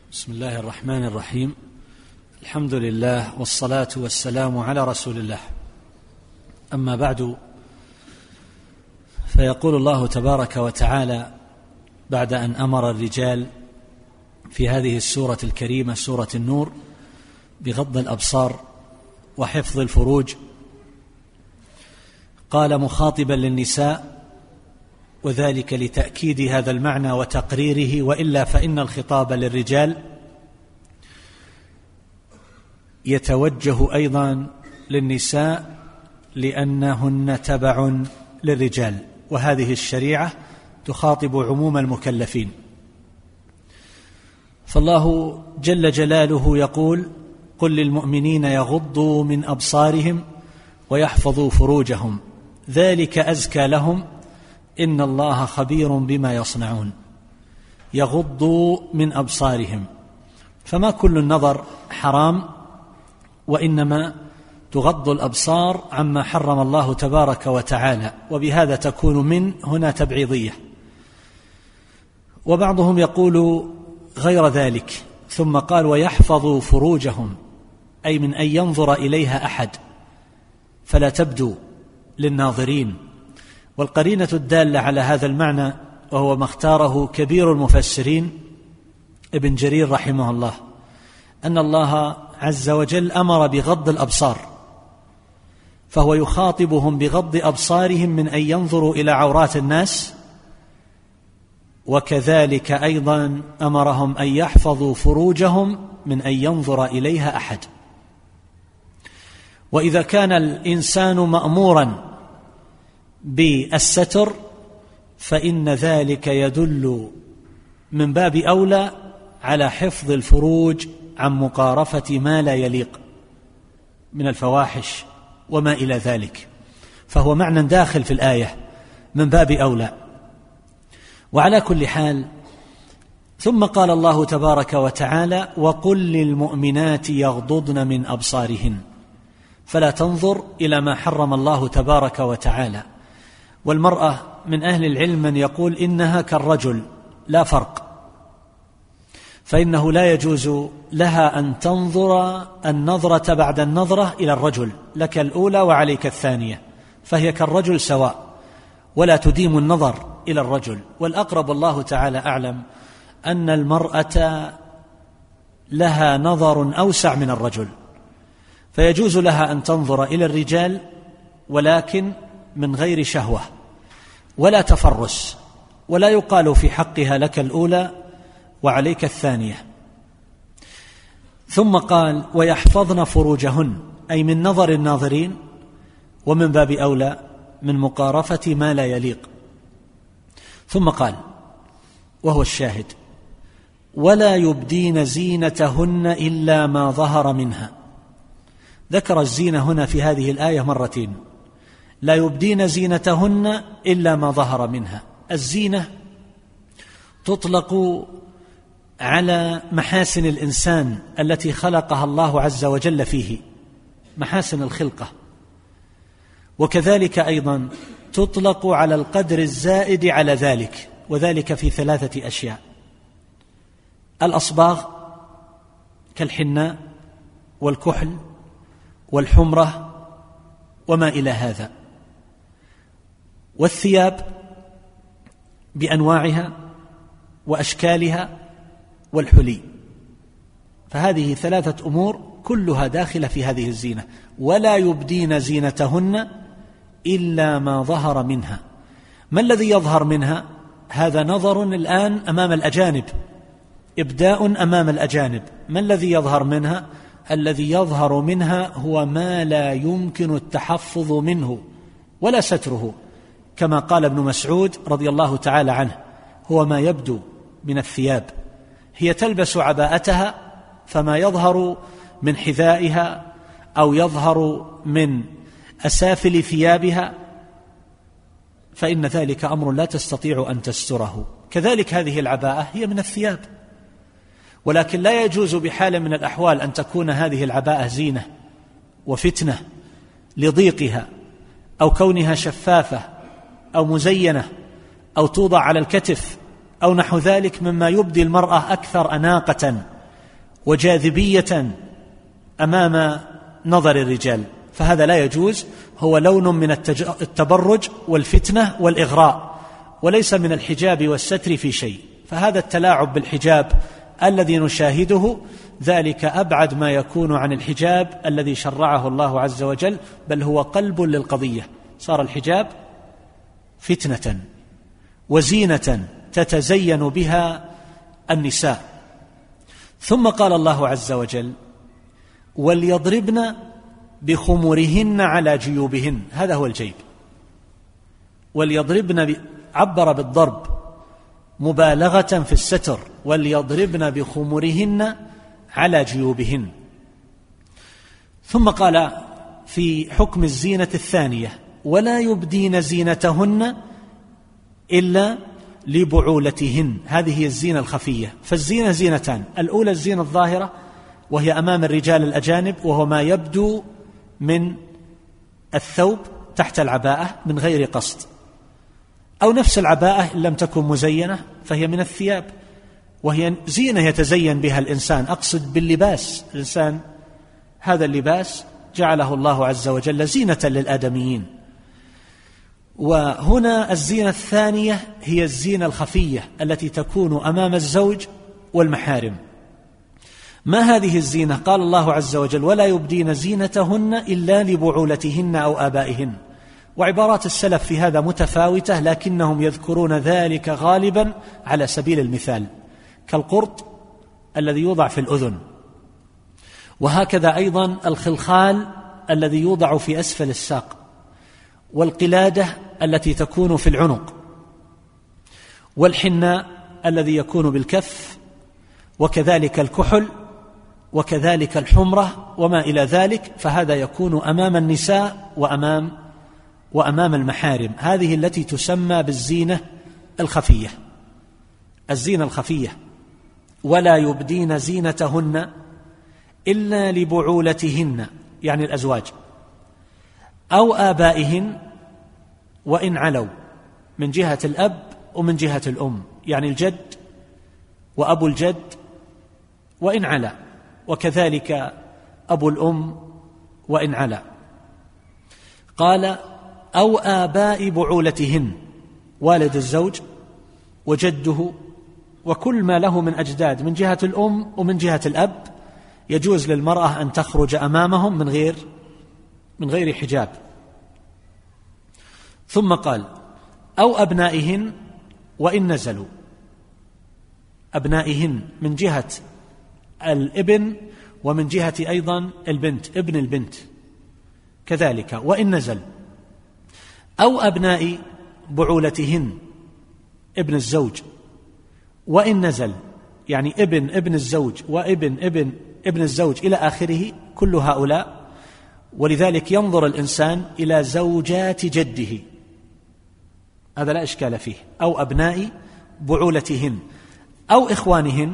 بسم الله الرحمن الرحيم. الحمد لله والصلاة والسلام على رسول الله. أما بعد، فيقول الله تبارك وتعالى بعد أن أمر الرجال في هذه السورة الكريمة سورة النور بغض الأبصار وحفظ الفروج، قال مخاطبا للنساء، وذلك لتأكيد هذا المعنى وتقريره، وإلا فإن الخطاب للرجال يتوجه أيضا للنساء لأنهن تبع للرجال، وهذه الشريعة تخاطب عموم المكلفين. فالله جل جلاله يقول: قل للمؤمنين يغضوا من أبصارهم ويحفظوا فروجهم ذلك أزكى لهم إن الله خبير بما يصنعون. يغضوا من أبصارهم، فما كل النظر حرام، وإنما تغض الأبصار عما حرم الله تبارك وتعالى، وبهذا تكون من هنا تبعيضية. وبعضهم يقول غير ذلك، ثم قال: ويحفظوا فروجهم، أي من أن ينظر إليها أحد فلا تبدو للناظرين. والقرينة الدالة على هذا المعنى، وهو ما اختاره كبير المفسرين ابن جرير رحمه الله، أن الله عز وجل أمر بغض الأبصار، فهو يخاطبهم بغض أبصارهم من أن ينظروا إلى عورات الناس، وكذلك أيضا أمرهم أن يحفظوا فروجهم من أن ينظر إليها أحد. وإذا كان الإنسان مأمورا بالستر فإن ذلك يدل من باب أولى على حفظ الفروج عن مقارفة ما لا يليق من الفواحش وما إلى ذلك، فهو معنى داخل في الآية من باب أولى. وعلى كل حال، ثم قال الله تبارك وتعالى: وقل للمؤمنات يغضضن من أبصارهن، فلا تنظر إلى ما حرم الله تبارك وتعالى. والمرأة من أهل العلم من يقول إنها كالرجل لا فرق، فإنه لا يجوز لها أن تنظر النظرة بعد النظرة إلى الرجل، لك الأولى وعليك الثانية، فهي كالرجل سواء، ولا تديم النظر إلى الرجل. والأقرب الله تعالى أعلم أن المرأة لها نظر أوسع من الرجل، فيجوز لها أن تنظر إلى الرجال، ولكن من غير شهوة ولا تفرس، ولا يقال في حقها لك الأولى وعليك الثانية. ثم قال: ويحفظن فروجهن، أي من نظر الناظرين، ومن باب أولى من مقارفة ما لا يليق. ثم قال، وهو الشاهد: ولا يبدين زينتهن إلا ما ظهر منها. ذكر الزينة هنا في هذه الآية مرتين: لا يبدين زينتهن إلا ما ظهر منها. الزينة تطلق على محاسن الإنسان التي خلقها الله عز وجل فيه، محاسن الخلقة، وكذلك أيضا تطلق على القدر الزائد على ذلك، وذلك في 3 أشياء: الأصباغ كالحناء والكحل والحمرة وما إلى هذا، والثياب بأنواعها وأشكالها والحلي. فهذه 3 أمور كلها داخلة في هذه الزينة. ولا يبدين زينتهن إلا ما ظهر منها. ما الذي يظهر منها؟ هذا نظر الآن أمام الأجانب، إبداء أمام الأجانب. ما الذي يظهر منها؟ الذي يظهر منها هو ما لا يمكن التحفظ منه ولا ستره، كما قال ابن مسعود رضي الله تعالى عنه: هو ما يبدو من الثياب. هي تلبس عباءتها، فما يظهر من حذائها أو يظهر من أسافل ثيابها فإن ذلك أمر لا تستطيع أن تستره. كذلك هذه العباءة هي من الثياب، ولكن لا يجوز بحال من الأحوال أن تكون هذه العباءة زينة وفتنة لضيقها أو كونها شفافة أو مزينة أو توضع على الكتف أو نحو ذلك مما يبدي المرأة أكثر أناقة وجاذبية أمام نظر الرجال، فهذا لا يجوز، هو لون من التبرج والفتنة والإغراء، وليس من الحجاب والستر في شيء. فهذا التلاعب بالحجاب الذي نشاهده ذلك أبعد ما يكون عن الحجاب الذي شرعه الله عز وجل، بل هو قلب للقضية. صار الحجاب فتنة وزينة تتزين بها النساء. ثم قال الله عز وجل: وليضربن بخمرهن على جيوبهن. هذا هو الجيب. وليضربن عبر بالضرب مبالغة في الستر، وليضربن بخمرهن على جيوبهن. ثم قال في حكم الزينة الثانية: ولا يبدين زينتهن إلا لبعولتهن. هذه هي الزينة الخفية. فالزينة زينتان: الأولى الزينة الظاهرة وهي أمام الرجال الأجانب، وهو ما يبدو من الثوب تحت العباءة من غير قصد، أو نفس العباءة إن لم تكن مزينة فهي من الثياب، وهي زينة يتزين بها الإنسان. أقصد باللباس، الإنسان هذا اللباس جعله الله عز وجل زينة للآدميين. وهنا الزينة الثانية هي الزينة الخفية التي تكون أمام الزوج والمحارم. ما هذه الزينة؟ قال الله عز وجل: ولا يبدين زينتهن إلا لبعولتهن أو آبائهن. وعبارات السلف في هذا متفاوتة، لكنهم يذكرون ذلك غالبا على سبيل المثال، كالقرط الذي يوضع في الأذن، وهكذا أيضا الخلخال الذي يوضع في أسفل الساق، والقلادة التي تكون في العنق، والحناء الذي يكون بالكف، وكذلك الكحل، وكذلك الحمرة وما إلى ذلك. فهذا يكون أمام النساء وأمام المحارم. هذه التي تسمى بالزينة الخفية. الزينة الخفية: ولا يبدين زينتهن إلا لبعولتهن، يعني الأزواج، أو آبائهن وإن علوا، من جهة الأب ومن جهة الأم، يعني الجد وأبو الجد وإن علا، وكذلك أبو الأم وإن علا. قال: أو آباء بعولتهن، والد الزوج وجده وكل ما له من أجداد من جهة الأم ومن جهة الأب، يجوز للمرأة أن تخرج أمامهم من غير حجاب. ثم قال: أو أبنائهن وإن نزلوا. أبنائهن من جهة الابن ومن جهة أيضا البنت، ابن البنت كذلك وإن نزل. أو أبناء بعولتهن، ابن الزوج وإن نزل، يعني ابن الزوج ابن الزوج إلى آخره، كل هؤلاء. ولذلك ينظر الإنسان إلى زوجات جده، هذا لا إشكال فيه. أو أبناء بعولتهن، أو إخوانهن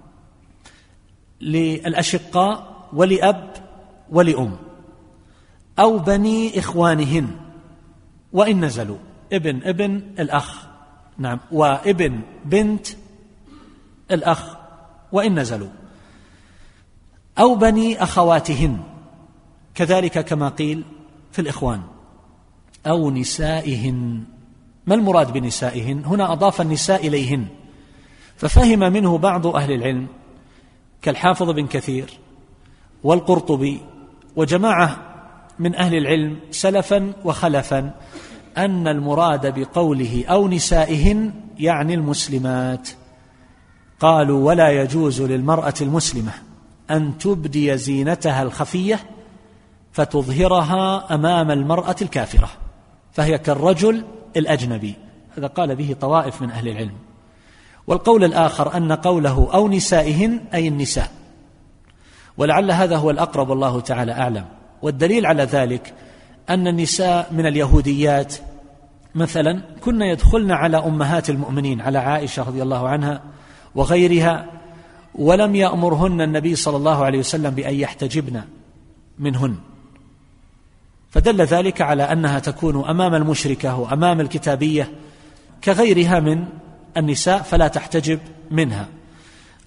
للأشقاء ولأب ولأم، أو بني إخوانهن وإن نزلوا، ابن الأخ، نعم، وابن بنت الأخ وإن نزلوا، أو بني أخواتهن كذلك كما قيل في الإخوان، أو نسائهن. ما المراد بنسائهن؟ هنا أضاف النساء إليهن، ففهم منه بعض أهل العلم كالحافظ بن كثير والقرطبي وجماعة من أهل العلم سلفا وخلفا أن المراد بقوله أو نسائهن يعني المسلمات. قالوا: ولا يجوز للمرأة المسلمة أن تبدي زينتها الخفية فتظهرها أمام المرأة الكافرة، فهي كالرجل الأجنبي. هذا قال به طوائف من أهل العلم. والقول الآخر أن قوله أو نسائهن أي النساء، ولعل هذا هو الأقرب والله تعالى أعلم. والدليل على ذلك أن النساء من اليهوديات مثلا كنا يدخلن على أمهات المؤمنين، على عائشة رضي الله عنها وغيرها، ولم يأمرهن النبي صلى الله عليه وسلم بأن يحتجبن منهن، فدل ذلك على أنها تكون أمام المشركة وأمام الكتابية كغيرها من النساء، فلا تحتجب منها.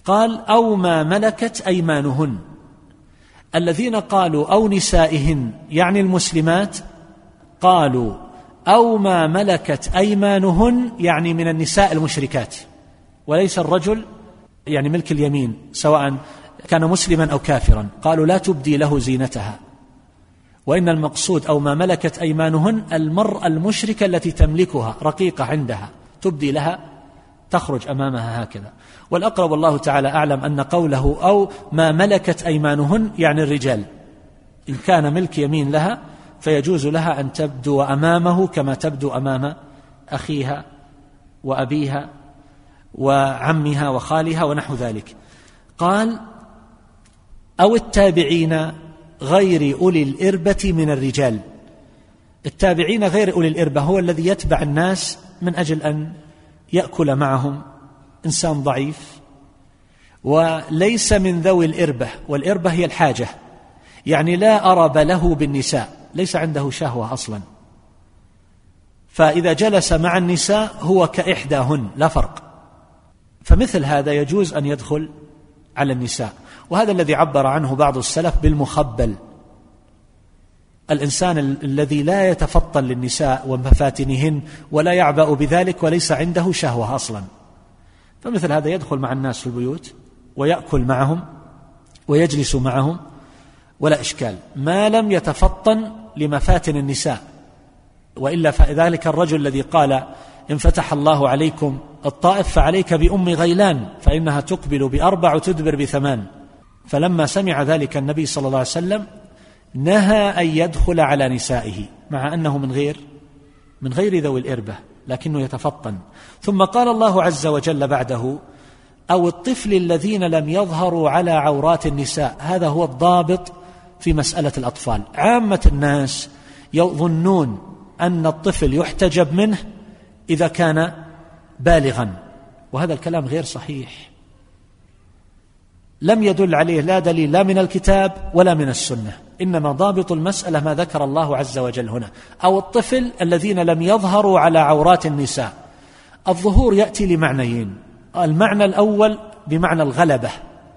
قال أو ما ملكت أيمانهن. الذين قالوا أو نسائهن يعني المسلمات قالوا أو ما ملكت أيمانهن يعني من النساء المشركات، وليس الرجل يعني ملك اليمين سواء كان مسلما أو كافرا، قالوا لا تبدي له زينتها، وإن المقصود أو ما ملكت أيمانهن المرأة المشركة التي تملكها رقيقة عندها تبدي لها تخرج أمامها هكذا. والأقرب والله تعالى أعلم أن قوله أو ما ملكت أيمانهن يعني الرجال، إن كان ملك يمين لها فيجوز لها أن تبدو أمامه كما تبدو أمام أخيها وأبيها وعمها وخالها ونحو ذلك. قال أو التابعين غير أولي الإربة من الرجال. التابعين غير أولي الإربة هو الذي يتبع الناس من أجل أن يأكل معهم، إنسان ضعيف وليس من ذوي الإربة، والإربة هي الحاجة، يعني لا أرب له بالنساء، ليس عنده شهوة أصلا، فإذا جلس مع النساء هو كإحداهن لا فرق، فمثل هذا يجوز أن يدخل على النساء. وهذا الذي عبر عنه بعض السلف بالمخبل، الإنسان الذي لا يتفطن للنساء ومفاتنهن ولا يعبأ بذلك وليس عنده شهوة أصلا، فمثل هذا يدخل مع الناس في البيوت ويأكل معهم ويجلس معهم ولا إشكال، ما لم يتفطن لمفاتن النساء. وإلا فذلك الرجل الذي قال إن فتح الله عليكم الطائف فعليك بأم غيلان فإنها تقبل ب4 وتدبر ب8، فلما سمع ذلك النبي صلى الله عليه وسلم نهى أن يدخل على نسائه مع أنه من غير ذوي الإربة لكنه يتفطن. ثم قال الله عز وجل بعده أو الطفل الذين لم يظهروا على عورات النساء. هذا هو الضابط في مسألة الأطفال. عامة الناس يظنون أن الطفل يحتجب منه إذا كان بالغا، وهذا الكلام غير صحيح، لم يدل عليه لا دليل لا من الكتاب ولا من السنة، إنما ضابط المسألة ما ذكر الله عز وجل هنا أو الطفل الذين لم يظهروا على عورات النساء. الظهور يأتي لمعنيين، المعنى الأول بمعنى الغلبة،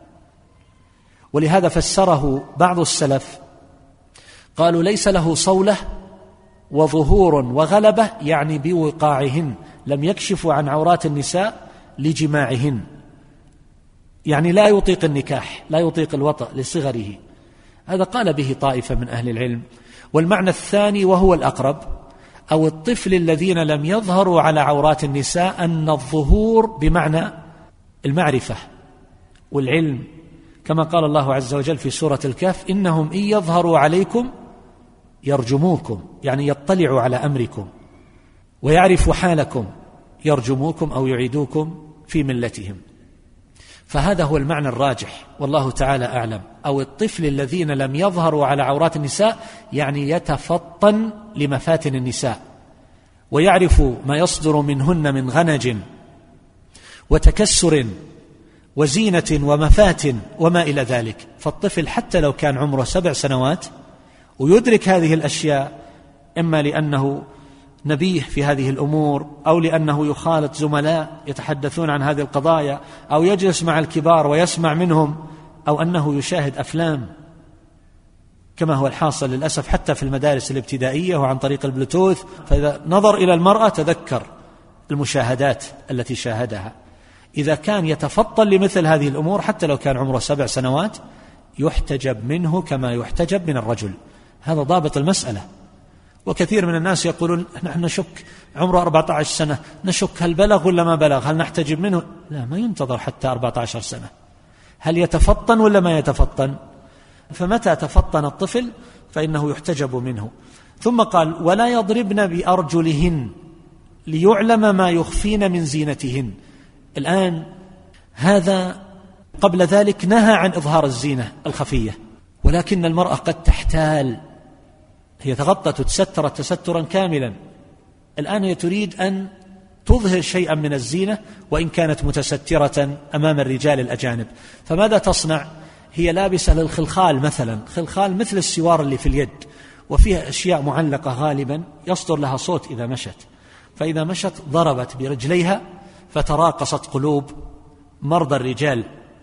ولهذا فسره بعض السلف قالوا ليس له صولة وظهور وغلبة، يعني بوقاعهن، لم يكشفوا عن عورات النساء لجماعهن، يعني لا يطيق النكاح، لا يطيق الوطأ لصغره. هذا قال به طائفة من أهل العلم. والمعنى الثاني وهو الأقرب أو الطفل الذين لم يظهروا على عورات النساء، أن الظهور بمعنى المعرفة والعلم، كما قال الله عز وجل في سورة الكهف إنهم إن يظهروا عليكم يرجموكم، يعني يطلعوا على أمركم ويعرفوا حالكم، يرجموكم أو يعيدوكم في ملتهم. فهذا هو المعنى الراجح والله تعالى أعلم. أو الطفل الذين لم يظهروا على عورات النساء يعني يتفطن لمفاتن النساء ويعرف ما يصدر منهن من غنج وتكسر وزينة ومفاتن وما إلى ذلك. فالطفل حتى لو كان عمره 7 سنوات ويدرك هذه الأشياء، إما لأنه نبيه في هذه الأمور أو لأنه يخالط زملاء يتحدثون عن هذه القضايا أو يجلس مع الكبار ويسمع منهم أو أنه يشاهد أفلام كما هو الحاصل للأسف حتى في المدارس الابتدائية وعن طريق البلوتوث، فإذا نظر إلى المرأة تذكر المشاهدات التي شاهدها. إذا كان يتفطن لمثل هذه الأمور حتى لو كان عمره 7 سنوات يحتجب منه كما يحتجب من الرجل. هذا ضابط المسألة. وكثير من الناس يقولون نحن نشك عمره 14 سنة، نشك هل بلغ ولا ما بلغ، هل نحتجب منه؟ لا، ما ينتظر حتى 14 سنة، هل يتفطن ولا ما يتفطن؟ فمتى تفطن الطفل فإنه يحتجب منه. ثم قال ولا يضربن بأرجلهن ليعلم ما يخفين من زينتهن. الآن هذا قبل ذلك نهى عن إظهار الزينة الخفية، ولكن المرأة قد تحتال، هي تغطت وتسترت تسترا كاملا، الآن هي تريد أن تظهر شيئا من الزينة وإن كانت متسترة أمام الرجال الأجانب. فماذا تصنع؟ هي لابسة للخلخال مثلا، خلخال مثل السوار اللي في اليد وفيها أشياء معلقة غالبا يصدر لها صوت إذا مشت، فإذا مشت ضربت برجليها فتراقصت قلوب مرضى الرجال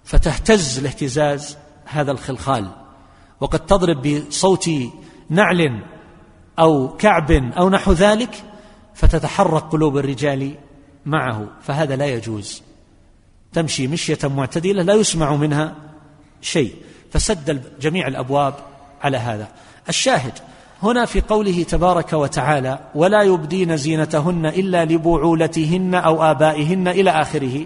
فتهتز الاهتزاز هذا الخلخال، وقد تضرب بصوت نعل أو كعب أو نحو ذلك فتتحرك قلوب الرجال معه، فهذا لا يجوز. تمشي مشية معتدلة لا يسمع منها شيء، فسد جميع الأبواب على هذا. الشاهد هنا في قوله تبارك وتعالى ولا يبدين زينتهن إلا لبعولتهن أو آبائهن إلى آخره.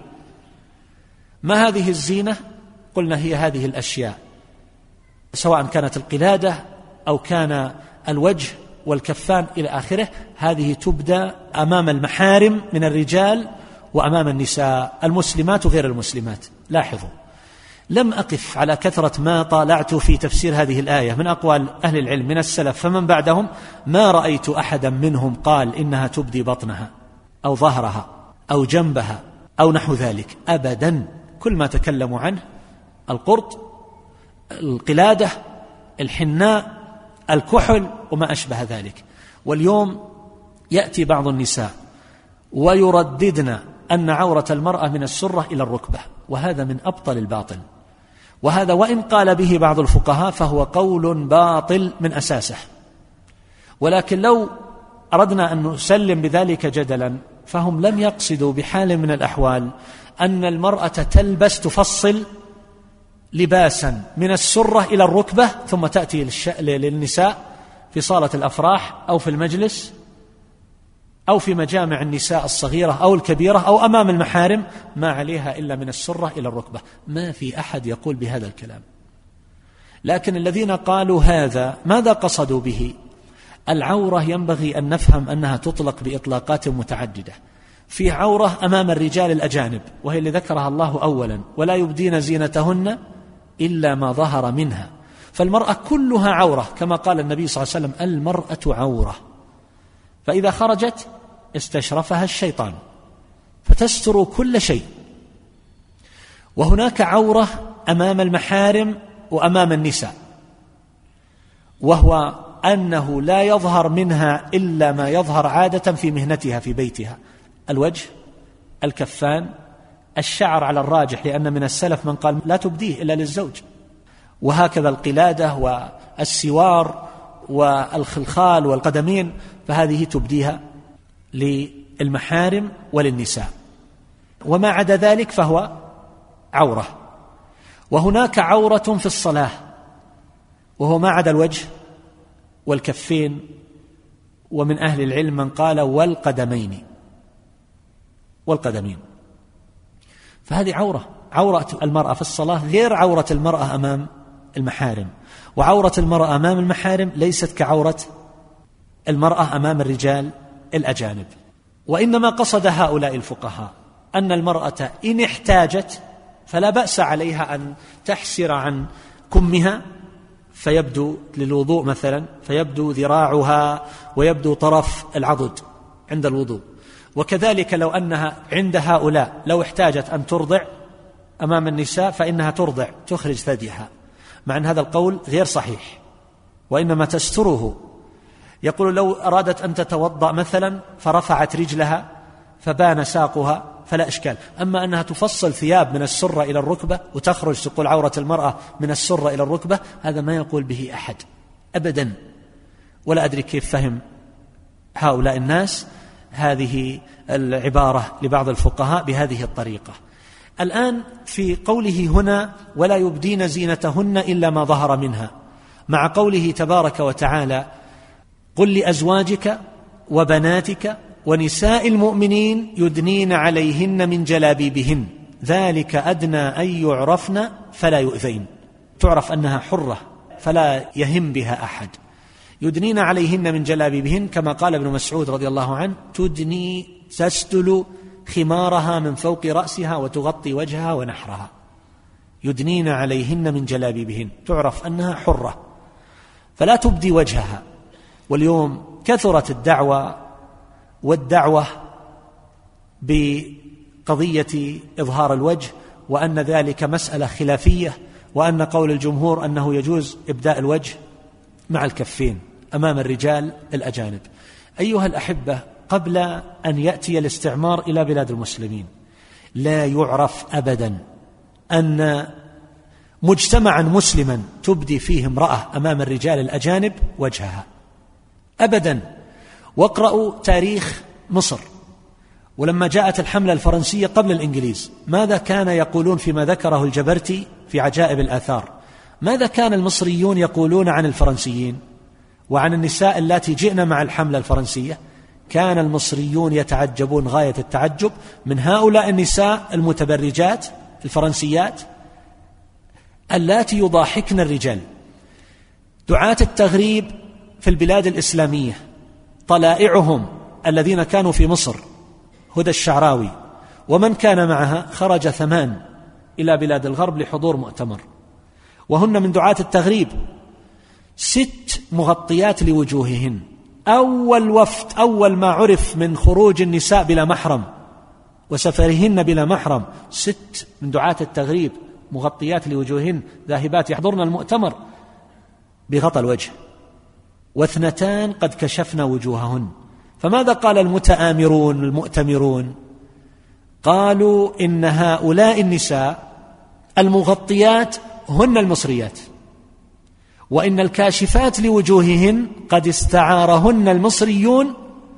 ما هذه الزينة؟ قلنا هي هذه الأشياء، سواء كانت القلادة أو كان الوجه والكفان إلى آخره، هذه تبدى أمام المحارم من الرجال وأمام النساء المسلمات وغير المسلمات. لاحظوا، لم أقف على كثرة ما طالعت في تفسير هذه الآية من أقوال أهل العلم من السلف فمن بعدهم، ما رأيت أحدا منهم قال إنها تبدي بطنها أو ظهرها أو جنبها أو نحو ذلك أبدا. كل ما تكلموا عنه القرط، القلادة، الحناء، الكحل وما أشبه ذلك. واليوم يأتي بعض النساء ويرددن أن عورة المرأة من السرة إلى الركبة، وهذا من أبطل الباطل، وهذا وإن قال به بعض الفقهاء فهو قول باطل من أساسه. ولكن لو أردنا أن نسلم بذلك جدلا فهم لم يقصدوا بحال من الأحوال أن المرأة تلبس تفصل لباسا من السرة إلى الركبة ثم تأتي للنساء في صالة الأفراح أو في المجلس أو في مجامع النساء الصغيرة أو الكبيرة أو أمام المحارم ما عليها إلا من السرة إلى الركبة. ما في أحد يقول بهذا الكلام. لكن الذين قالوا هذا ماذا قصدوا به؟ العورة ينبغي أن نفهم أنها تطلق بإطلاقات متعددة. في عورة أمام الرجال الأجانب وهي اللي ذكرها الله أولا، ولا يبدين زينتهن إلا ما ظهر منها، فالمرأة كلها عورة كما قال النبي صلى الله عليه وسلم المرأة عورة، فإذا خرجت استشرفها الشيطان فتستر كل شيء. وهناك عورة أمام المحارم وأمام النساء، وهو أنه لا يظهر منها إلا ما يظهر عادة في مهنتها في بيتها: الوجه، الكفان، الشعر على الراجح، لأن من السلف من قال لا تبديه إلا للزوج، وهكذا القلادة والسوار والخلخال والقدمين، فهذه تبديها للمحارم وللنساء، وما عدا ذلك فهو عورة. وهناك عورة في الصلاة وهو ما عدا الوجه والكفين، ومن أهل العلم من قال والقدمين، فهذه عورة المرأة في الصلاة غير عورة المرأة أمام المحارم، وعورة المرأة أمام المحارم ليست كعورة المرأة أمام الرجال الأجانب. وإنما قصد هؤلاء الفقهاء أن المرأة إن احتاجت فلا بأس عليها أن تحسر عن كمها فيبدو للوضوء مثلا، فيبدو ذراعها ويبدو طرف العضد عند الوضوء. وكذلك لو أنها عند هؤلاء لو احتاجت أن ترضع أمام النساء فإنها ترضع تخرج ثديها، مع أن هذا القول غير صحيح وإنما تستره. يقول لو أرادت أن تتوضأ مثلا فرفعت رجلها فبان ساقها فلا إشكال، أما أنها تفصل ثياب من السرة إلى الركبة وتخرج تقول عورة المرأة من السرة إلى الركبة، هذا ما يقول به أحد أبدا. ولا أدري كيف فهم هؤلاء الناس هذه العبارة لبعض الفقهاء بهذه الطريقة. الآن في قوله هنا ولا يبدين زينتهن إلا ما ظهر منها، مع قوله تبارك وتعالى قل لأزواجك وبناتك ونساء المؤمنين يدنين عليهن من جلابيبهن ذلك أدنى أن يعرفن فلا يؤذين، تعرف أنها حرة فلا يهم بها أحد. يدنين عليهن من جلابيبهن كما قال ابن مسعود رضي الله عنه تدني تسدل خمارها من فوق رأسها وتغطي وجهها ونحرها. يدنين عليهن من جلابيبهن، تعرف أنها حرة فلا تبدي وجهها. واليوم كثرت والدعوة بقضية إظهار الوجه، وأن ذلك مسألة خلافية، وأن قول الجمهور أنه يجوز إبداء الوجه مع الكفين أمام الرجال الأجانب. أيها الأحبة، قبل أن يأتي الاستعمار إلى بلاد المسلمين لا يعرف أبدا أن مجتمعا مسلما تبدي فيه امرأة أمام الرجال الأجانب وجهها أبدا. واقرأوا تاريخ مصر، ولما جاءت الحملة الفرنسية قبل الإنجليز ماذا كان يقولون فيما ذكره الجبرتي في عجائب الآثار؟ ماذا كان المصريون يقولون عن الفرنسيين وعن النساء اللاتي جئن مع الحملة الفرنسية؟ كان المصريون يتعجبون غاية التعجب من هؤلاء النساء المتبرجات الفرنسيات اللاتي يضاحكن الرجال. دعاة التغريب في البلاد الإسلامية طلائعهم الذين كانوا في مصر، هدى الشعراوي ومن كان معها، خرج 8 إلى بلاد الغرب لحضور مؤتمر، وهن من دعاة التغريب 6 مغطيات لوجوههن. أول وفد، أول ما عرف من خروج النساء بلا محرم وسفرهن بلا محرم، 6 من دعاة التغريب مغطيات لوجوههن ذاهبات يحضرن المؤتمر بغطى الوجه، و2 قد كشفن وجوههن. فماذا قال المتآمرون المؤتمرون؟ قالوا إن هؤلاء النساء المغطيات هن المصريات، وإن الكاشفات لوجوههن قد استعارهن المصريون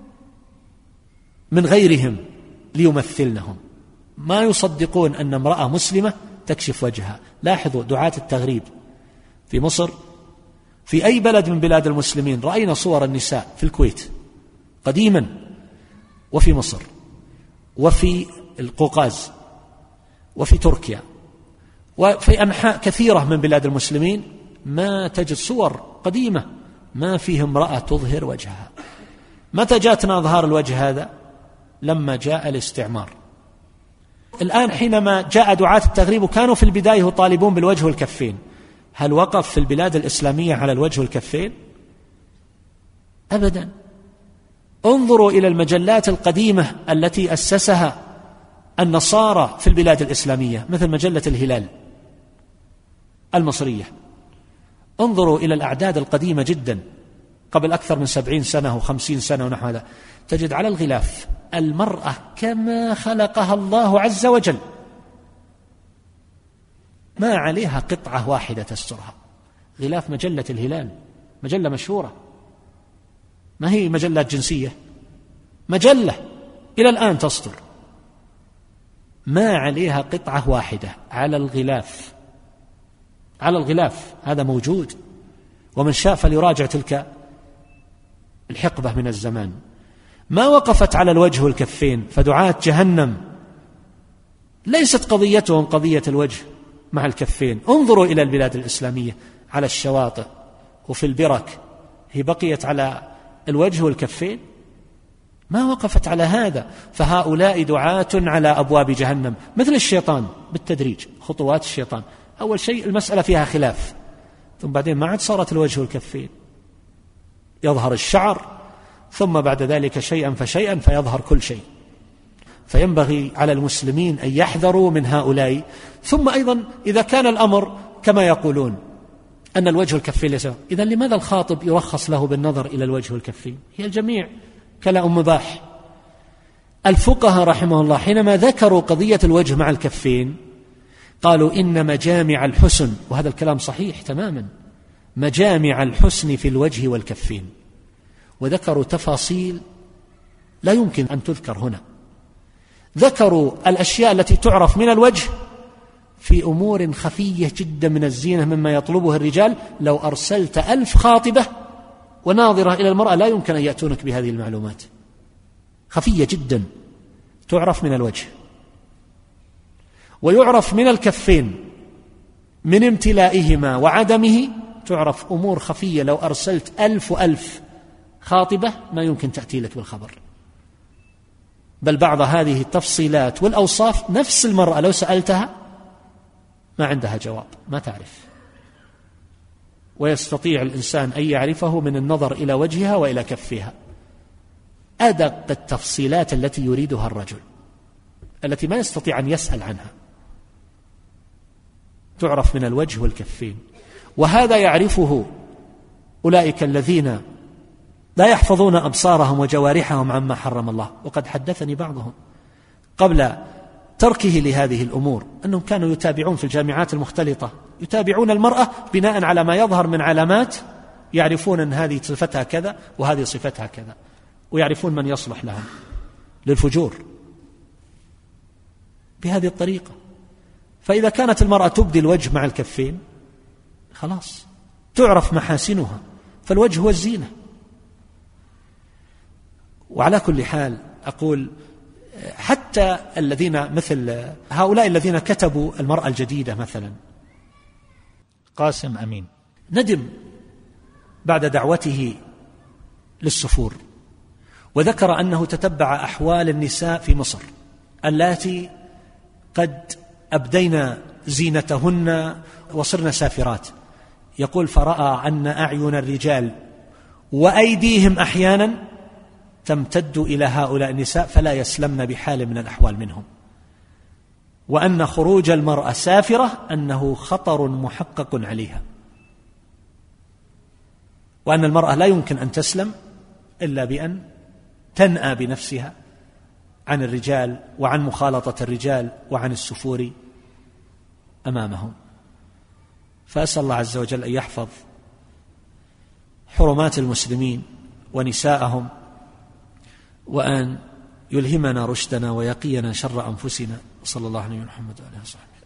من غيرهم ليمثلنهم. ما يصدقون أن امرأة مسلمة تكشف وجهها. لاحظوا دعاة التغريب في مصر، في أي بلد من بلاد المسلمين رأينا صور النساء، في الكويت قديما وفي مصر وفي القوقاز وفي تركيا وفي أنحاء كثيرة من بلاد المسلمين ما تجد صور قديمة ما فيه امرأة تظهر وجهها. متى جاءتنا أظهار الوجه هذا؟ لما جاء الاستعمار. الآن حينما جاء دعاة التغريب وكانوا في البداية يطالبون بالوجه والكفين، هل وقف في البلاد الإسلامية على الوجه والكفين؟ أبدا. انظروا إلى المجلات القديمة التي أسسها النصارى في البلاد الإسلامية، مثل مجلة الهلال المصرية. انظروا إلى الأعداد القديمة جدا قبل أكثر من 70 سنة و50 سنة ونحو هذا، تجد على الغلاف المرأة كما خلقها الله عز وجل، ما عليها قطعة واحدة تسترها. غلاف مجلة الهلال مجلة مشهورة، ما هي مجلات جنسية، مجلة إلى الآن تصدر، ما عليها قطعة واحدة على الغلاف. على الغلاف هذا موجود، ومن شاء فليراجع تلك الحقبة من الزمان. ما وقفت على الوجه والكفين. فدعاة جهنم ليست قضيتهم قضية الوجه مع الكفين. انظروا إلى البلاد الإسلامية على الشواطئ وفي البرك، هي بقيت على الوجه والكفين؟ ما وقفت على هذا. فهؤلاء دعاة على أبواب جهنم مثل الشيطان بالتدريج، خطوات الشيطان. أول شيء المسألة فيها خلاف، ثم بعدين ما عاد صارت الوجه والكفين، يظهر الشعر، ثم بعد ذلك شيئا فشيئا فيظهر كل شيء. فينبغي على المسلمين أن يحذروا من هؤلاء. ثم أيضا إذا كان الأمر كما يقولون أن الوجه والكفين ليس، إذن لماذا الخاطب يرخص له بالنظر إلى الوجه والكفين؟ هي الجميع كلاء مباح. الفقهاء رحمه الله حينما ذكروا قضية الوجه مع الكفين قالوا إن مجامع الحسن، وهذا الكلام صحيح تماما، مجامع الحسن في الوجه والكفين، وذكروا تفاصيل لا يمكن أن تذكر هنا. ذكروا الأشياء التي تعرف من الوجه في أمور خفية جدا من الزينة مما يطلبه الرجال. لو أرسلت 1000 خاطبة وناظرة إلى المرأة لا يمكن أن يأتونك بهذه المعلومات، خفية جدا تعرف من الوجه. ويعرف من الكفين من امتلائهما وعدمه، تعرف أمور خفية لو أرسلت 1000 خاطبة ما يمكن تأتي لك بالخبر. بل بعض هذه التفصيلات والأوصاف نفس المرأة لو سألتها ما عندها جواب، ما تعرف. ويستطيع الإنسان أن يعرفه من النظر إلى وجهها وإلى كفها، أدق التفصيلات التي يريدها الرجل التي ما يستطيع أن يسأل عنها، تعرف من الوجه والكفين. وهذا يعرفه أولئك الذين لا يحفظون أبصارهم وجوارحهم عما حرم الله. وقد حدثني بعضهم قبل تركه لهذه الأمور أنهم كانوا يتابعون في الجامعات المختلطة، يتابعون المرأة بناء على ما يظهر من علامات، يعرفون أن هذه صفتها كذا وهذه صفتها كذا، ويعرفون من يصلح لهم للفجور بهذه الطريقة. فإذا كانت المرأة تبدي الوجه مع الكفين خلاص تعرف محاسنها، فالوجه هو الزينة. وعلى كل حال أقول حتى الذين مثل هؤلاء الذين كتبوا المرأة الجديدة مثلا قاسم أمين ندم بعد دعوته للسفور، وذكر أنه تتبع أحوال النساء في مصر اللاتي قد أبدين زينتهن وصرن سافرات، يقول فرأى أن أعين الرجال وأيديهم أحيانا تمتد إلى هؤلاء النساء فلا يسلمن بحال من الأحوال منهم، وأن خروج المرأة سافرة أنه خطر محقق عليها، وأن المرأة لا يمكن أن تسلم إلا بأن تنأى بنفسها عن الرجال وعن مخالطة الرجال وعن السفور أمامهم. فأسأل الله عز وجل أن يحفظ حرمات المسلمين ونساءهم، وأن يلهمنا رشدنا ويقينا شر أنفسنا. صلى الله عليه وسلم محمد وعلى آله وصحبه.